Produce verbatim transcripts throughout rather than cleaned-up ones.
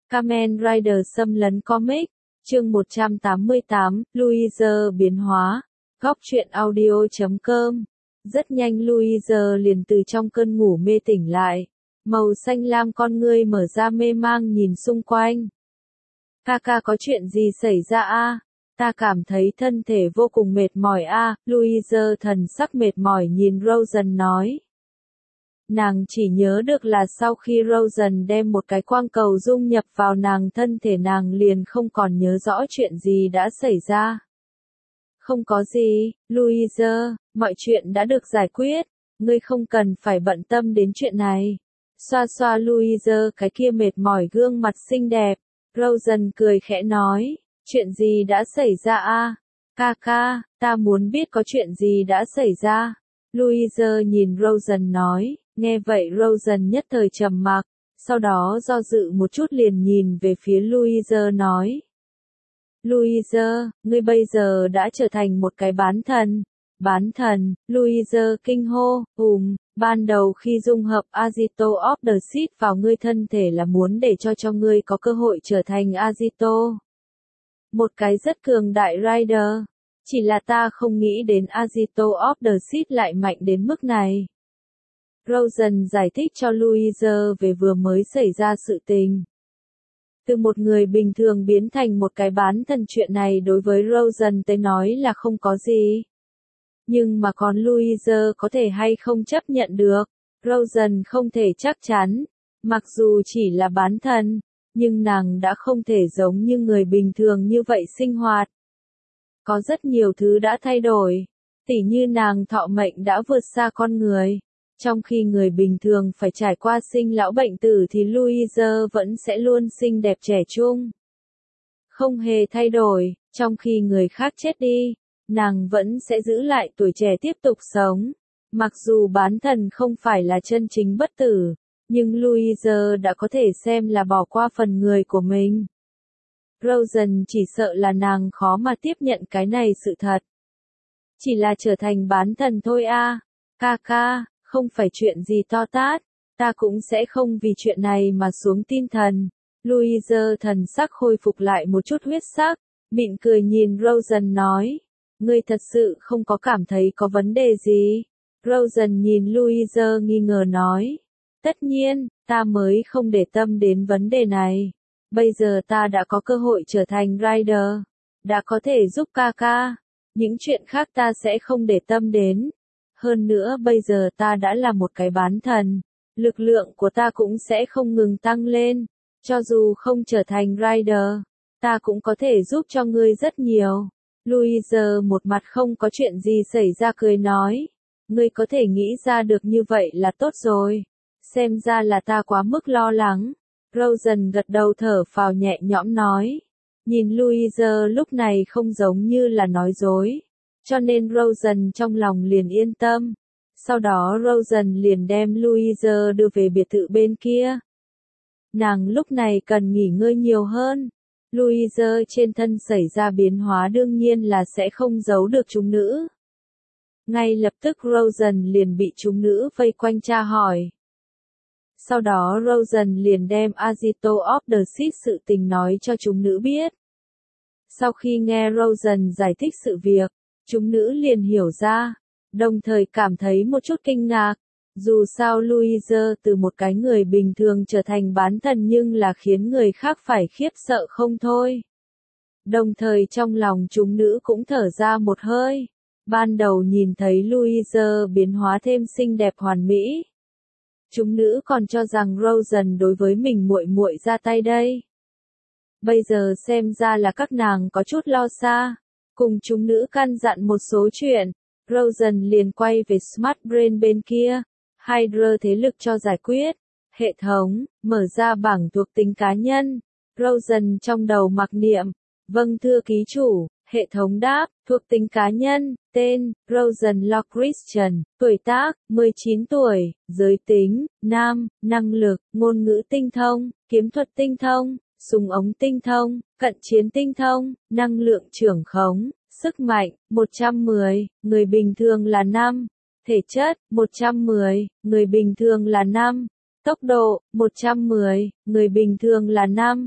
Kamen Rider xâm lấn comic, chương một trăm tám mươi tám, Louise biến hóa, góc truyện audio chấm com. Rất nhanh Louise liền từ trong cơn ngủ mê tỉnh lại. Màu xanh lam con ngươi mở ra mê mang nhìn xung quanh. Ca ca có chuyện gì xảy ra a? Ta cảm thấy thân thể vô cùng mệt mỏi a, Louise thần sắc mệt mỏi nhìn Rosen nói. Nàng chỉ nhớ được là sau khi Rosen đem một cái quang cầu dung nhập vào nàng thân thể nàng liền không còn nhớ rõ chuyện gì đã xảy ra. Không có gì, Louise, mọi chuyện đã được giải quyết, ngươi không cần phải bận tâm đến chuyện này. Xoa xoa Louise cái kia mệt mỏi gương mặt xinh đẹp, Rosen cười khẽ nói, chuyện gì đã xảy ra a? Ca ca, ta muốn biết có chuyện gì đã xảy ra. Louise nhìn Rosen nói, nghe vậy Rosen nhất thời trầm mặc, sau đó do dự một chút liền nhìn về phía Louise nói. Louise, ngươi bây giờ đã trở thành một cái bán thần. Bán thần, Louise kinh hô, ùm, ban đầu khi dung hợp Agito of the Sith vào ngươi thân thể là muốn để cho cho ngươi có cơ hội trở thành Agito. Một cái rất cường đại Rider. Chỉ là ta không nghĩ đến Agito of the Sith lại mạnh đến mức này. Rosen giải thích cho Louise về vừa mới xảy ra sự tình. Từ một người bình thường biến thành một cái bán thần chuyện này đối với Rosen tới nói là không có gì. Nhưng mà còn Louise có thể hay không chấp nhận được, Rosen không thể chắc chắn. Mặc dù chỉ là bán thần, nhưng nàng đã không thể giống như người bình thường như vậy sinh hoạt. Có rất nhiều thứ đã thay đổi, tỉ như nàng thọ mệnh đã vượt xa con người. Trong khi người bình thường phải trải qua sinh lão bệnh tử thì Louise vẫn sẽ luôn xinh đẹp trẻ trung. Không hề thay đổi, trong khi người khác chết đi, nàng vẫn sẽ giữ lại tuổi trẻ tiếp tục sống. Mặc dù bán thần không phải là chân chính bất tử, nhưng Louise đã có thể xem là bỏ qua phần người của mình. Rosen chỉ sợ là nàng khó mà tiếp nhận cái này sự thật. Chỉ là trở thành bán thần thôi a, ca ca. Không phải chuyện gì to tát, ta cũng sẽ không vì chuyện này mà xuống tin thần. Louise thần sắc khôi phục lại một chút huyết sắc, mỉm cười nhìn Rosen nói, ngươi thật sự không có cảm thấy có vấn đề gì. Rosen nhìn Louise nghi ngờ nói, tất nhiên, ta mới không để tâm đến vấn đề này. Bây giờ ta đã có cơ hội trở thành Rider, đã có thể giúp ca ca, những chuyện khác ta sẽ không để tâm đến. Hơn nữa bây giờ ta đã là một cái bán thần, lực lượng của ta cũng sẽ không ngừng tăng lên, cho dù không trở thành Rider, ta cũng có thể giúp cho ngươi rất nhiều. Louise một mặt không có chuyện gì xảy ra cười nói, ngươi có thể nghĩ ra được như vậy là tốt rồi, xem ra là ta quá mức lo lắng. Rosen gật đầu thở phào nhẹ nhõm nói, nhìn Louise lúc này không giống như là nói dối. Cho nên Rosen trong lòng liền yên tâm. Sau đó Rosen liền đem Louise đưa về biệt thự bên kia. Nàng lúc này cần nghỉ ngơi nhiều hơn. Louise trên thân xảy ra biến hóa đương nhiên là sẽ không giấu được chúng nữ. Ngay lập tức Rosen liền bị chúng nữ vây quanh tra hỏi. Sau đó Rosen liền đem Agito of the Sith sự tình nói cho chúng nữ biết. Sau khi nghe Rosen giải thích sự việc, chúng nữ liền hiểu ra, đồng thời cảm thấy một chút kinh ngạc. Dù sao Louise từ một cái người bình thường trở thành bán thần nhưng là khiến người khác phải khiếp sợ không thôi. Đồng thời trong lòng chúng nữ cũng thở ra một hơi. Ban đầu nhìn thấy Louise biến hóa thêm xinh đẹp hoàn mỹ. Chúng nữ còn cho rằng Rosen đối với mình muội muội ra tay đây. Bây giờ xem ra là các nàng có chút lo xa. Cùng chúng nữ căn dặn một số chuyện, Rosen liền quay về Smart Brain bên kia, Hydra thế lực cho giải quyết. Hệ thống, mở ra bảng thuộc tính cá nhân. Rosen trong đầu mặc niệm, vâng thưa ký chủ, hệ thống đáp, thuộc tính cá nhân, tên, Rosen Law Christian, tuổi tác, mười chín tuổi, giới tính, nam, năng lực, ngôn ngữ tinh thông, kiếm thuật tinh thông. Súng ống tinh thông, cận chiến tinh thông, năng lượng trưởng khống, sức mạnh, một trăm mười, người bình thường là năm, thể chất, một trăm mười, người bình thường là năm, tốc độ, một trăm mười, người bình thường là năm,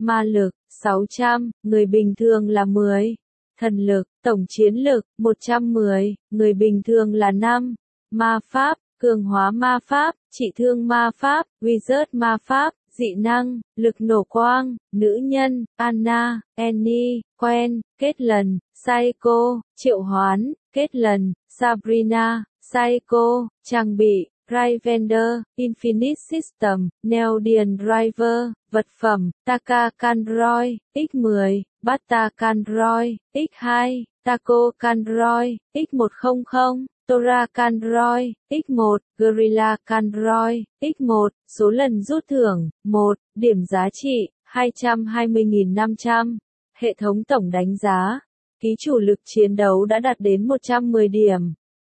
ma lực, sáu trăm, người bình thường là mười. Thần lực, tổng chiến lực, một trăm mười, người bình thường là năm. Ma pháp, cường hóa ma pháp, trị thương ma pháp, wizard ma pháp, dị năng, lực nổ quang, nữ nhân, Anna, Annie, Quen, kết lần, Psycho, triệu hoán, kết lần, Sabrina, Psycho, trang bị, Rivender, Infinite System, Neodymium Driver, vật phẩm, Taka Kandroid, x mười, Bata Kandroid, x hai, Taco Kandroid, x một trăm, Tora Kandroid, x một, Gorilla Kandroid, x một, số lần rút thưởng, một, điểm giá trị, hai trăm hai mươi nghìn năm trăm, hệ thống tổng đánh giá, ký chủ lực chiến đấu đã đạt đến một trăm mười điểm.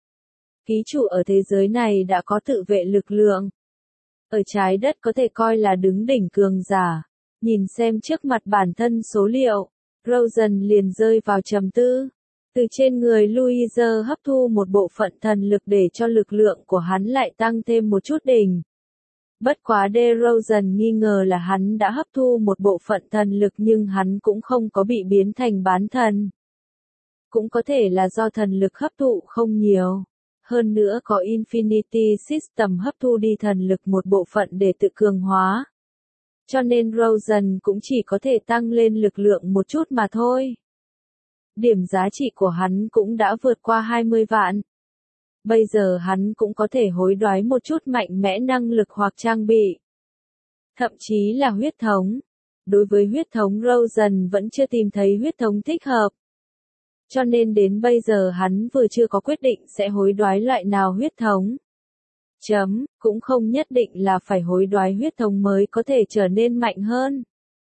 Ký chủ ở thế giới này đã có tự vệ lực lượng. Ở trái đất có thể coi là đứng đỉnh cường giả. Nhìn xem trước mặt bản thân số liệu, Rosen liền rơi vào trầm tư. Từ trên người Louise hấp thu một bộ phận thần lực để cho lực lượng của hắn lại tăng thêm một chút đỉnh. Bất quá DeRozan nghi ngờ là hắn đã hấp thu một bộ phận thần lực nhưng hắn cũng không có bị biến thành bán thần. Cũng có thể là do thần lực hấp thụ không nhiều. Hơn nữa có Infinity System hấp thu đi thần lực một bộ phận để tự cường hóa. Cho nên Rosen cũng chỉ có thể tăng lên lực lượng một chút mà thôi. Điểm giá trị của hắn cũng đã vượt qua hai mươi vạn. Bây giờ hắn cũng có thể hối đoái một chút mạnh mẽ năng lực hoặc trang bị. Thậm chí là huyết thống. Đối với huyết thống Rosen vẫn chưa tìm thấy huyết thống thích hợp. Cho nên đến bây giờ hắn vừa chưa có quyết định sẽ hối đoái loại nào huyết thống. Chấm, cũng không nhất định là phải hối đoái huyết thống mới có thể trở nên mạnh hơn.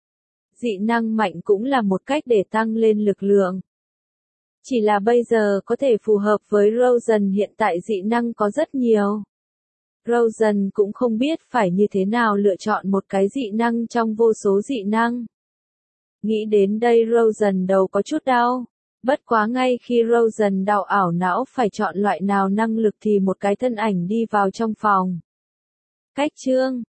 Dị năng mạnh cũng là một cách để tăng lên lực lượng. Chỉ là bây giờ có thể phù hợp với Rosen hiện tại dị năng có rất nhiều. Rosen cũng không biết phải như thế nào lựa chọn một cái dị năng trong vô số dị năng. Nghĩ đến đây Rosen đầu có chút đau. Bất quá ngay khi Rosen đau ảo não phải chọn loại nào năng lực thì một cái thân ảnh đi vào trong phòng. Cách chương,